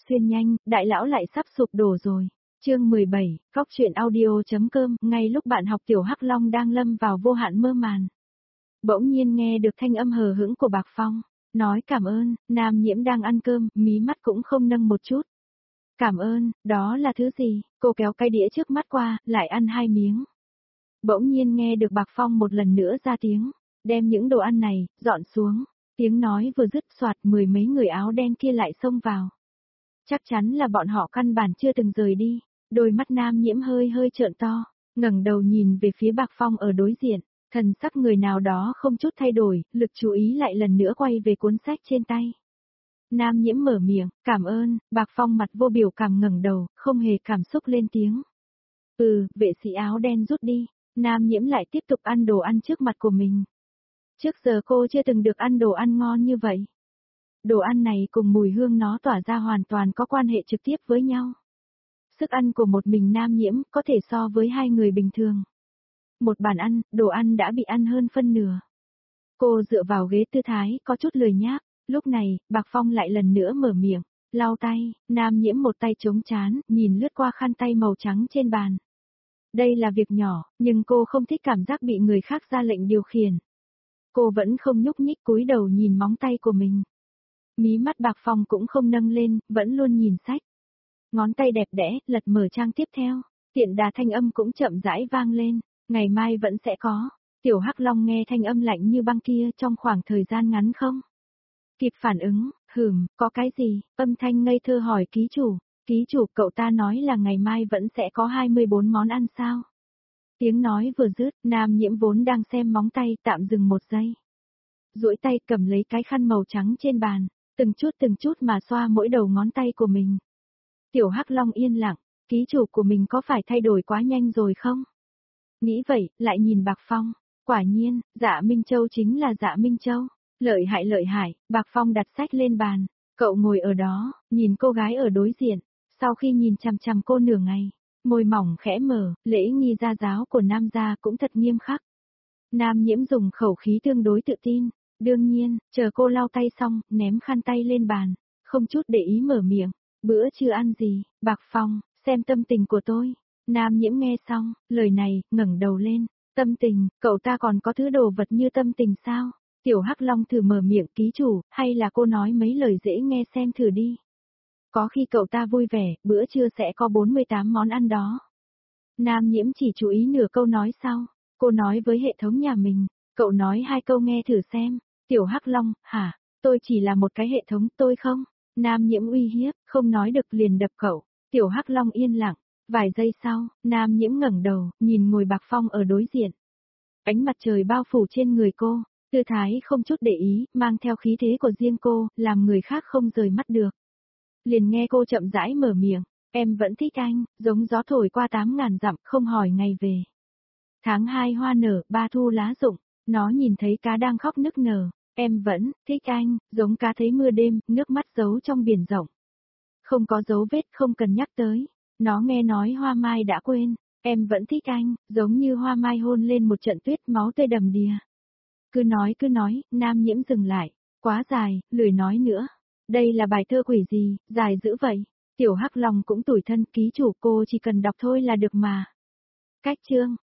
xuyên nhanh, đại lão lại sắp sụp đổ rồi. Chương 17, Cóc truyện audio.com, ngay lúc bạn học tiểu Hắc Long đang lâm vào vô hạn mơ màn. Bỗng nhiên nghe được thanh âm hờ hững của Bạc Phong, nói cảm ơn, Nam Nhiễm đang ăn cơm, mí mắt cũng không nâng một chút. Cảm ơn, đó là thứ gì? Cô kéo cái đĩa trước mắt qua, lại ăn 2 miếng. Bỗng nhiên nghe được Bạc Phong một lần nữa ra tiếng, đem những đồ ăn này, dọn xuống. Tiếng nói vừa dứt soạt 10 mấy người áo đen kia lại xông vào. Chắc chắn là bọn họ căn bản chưa từng rời đi, đôi mắt Nam Nhiễm hơi hơi trợn to, ngẩng đầu nhìn về phía Bạc Phong ở đối diện, thần sắc người nào đó không chút thay đổi, lực chú ý lại lần nữa quay về cuốn sách trên tay. Nam Nhiễm mở miệng, cảm ơn, Bạc Phong mặt vô biểu cảm ngẩng đầu, không hề cảm xúc lên tiếng. Vệ sĩ áo đen rút đi, Nam Nhiễm lại tiếp tục ăn đồ ăn trước mặt của mình. Trước giờ cô chưa từng được ăn đồ ăn ngon như vậy. Đồ ăn này cùng mùi hương nó tỏa ra hoàn toàn có quan hệ trực tiếp với nhau. Sức ăn của một mình Nam Nhiễm có thể so với 2 người bình thường. Một bàn ăn, đồ ăn đã bị ăn hơn phân nửa. Cô dựa vào ghế tư thái có chút lười nhác, lúc này, Bạc Phong lại lần nữa mở miệng, lau tay, Nam Nhiễm một tay chống chán, nhìn lướt qua khăn tay màu trắng trên bàn. Đây là việc nhỏ, nhưng cô không thích cảm giác bị người khác ra lệnh điều khiển. Cô vẫn không nhúc nhích cúi đầu nhìn móng tay của mình. Mí mắt Bạc Phong cũng không nâng lên, vẫn luôn nhìn sách. Ngón tay đẹp đẽ, lật mở trang tiếp theo. Tiện đà thanh âm cũng chậm rãi vang lên. Ngày mai vẫn sẽ có. Tiểu Hắc Long nghe thanh âm lạnh như băng kia trong khoảng thời gian ngắn không? Kịp phản ứng, có cái gì? Âm thanh ngây thơ hỏi ký chủ. Ký chủ, cậu ta nói là ngày mai vẫn sẽ có 24 món ăn sao? Tiếng nói vừa dứt, Nam Nhiễm vốn đang xem móng tay tạm dừng một giây. Duỗi tay cầm lấy cái khăn màu trắng trên bàn, từng chút mà xoa mỗi đầu ngón tay của mình. Tiểu Hắc Long yên lặng, ký chủ của mình có phải thay đổi quá nhanh rồi không? Nghĩ vậy, lại nhìn Bạc Phong, quả nhiên, Dạ Minh Châu chính là Dạ Minh Châu, lợi hại, Bạc Phong đặt sách lên bàn, cậu ngồi ở đó, nhìn cô gái ở đối diện, sau khi nhìn chằm chằm cô nửa ngày, môi mỏng khẽ mở, lễ nghi gia giáo của Nam gia cũng thật nghiêm khắc. Nam Nhiễm dùng khẩu khí tương đối tự tin, đương nhiên, chờ cô lau tay xong, ném khăn tay lên bàn, không chút để ý mở miệng, bữa trưa ăn gì, Bạc Phong, xem tâm tình của tôi. Nam Nhiễm nghe xong, lời này, ngẩng đầu lên, tâm tình, cậu ta còn có thứ đồ vật như tâm tình sao? Tiểu Hắc Long thử mở miệng ký chủ, hay là cô nói mấy lời dễ nghe xem thử đi. Có khi cậu ta vui vẻ, bữa trưa sẽ có 48 món ăn đó. Nam Nhiễm chỉ chú ý nửa câu nói sau, cô nói với hệ thống nhà mình, cậu nói 2 câu nghe thử xem. Tiểu Hắc Long, hả, tôi chỉ là một cái hệ thống tôi không? Nam Nhiễm uy hiếp, không nói được liền đập cậu. Tiểu Hắc Long yên lặng, vài giây sau, Nam Nhiễm ngẩng đầu, nhìn ngồi Bạc Phong ở đối diện. Ánh mặt trời bao phủ trên người cô, tư thái không chút để ý, mang theo khí thế của riêng cô, làm người khác không rời mắt được. Liền nghe cô chậm rãi mở miệng, em vẫn thích anh, giống gió thổi qua 8.000 dặm, không hỏi ngày về. Tháng 2 hoa nở, 3 thu lá rụng, nó nhìn thấy cá đang khóc nức nở, em vẫn thích anh, giống cá thấy mưa đêm, nước mắt giấu trong biển rộng. Không có dấu vết, không cần nhắc tới, nó nghe nói hoa mai đã quên, em vẫn thích anh, giống như hoa mai hôn lên một trận tuyết máu tươi đầm đìa. Cứ nói, Nam Nhiễm dừng lại, quá dài, lười nói nữa. Đây là bài thơ quỷ gì, dài dữ vậy? Tiểu Hắc Long cũng tủi thân, ký chủ cô chỉ cần đọc thôi là được mà. Cách chương,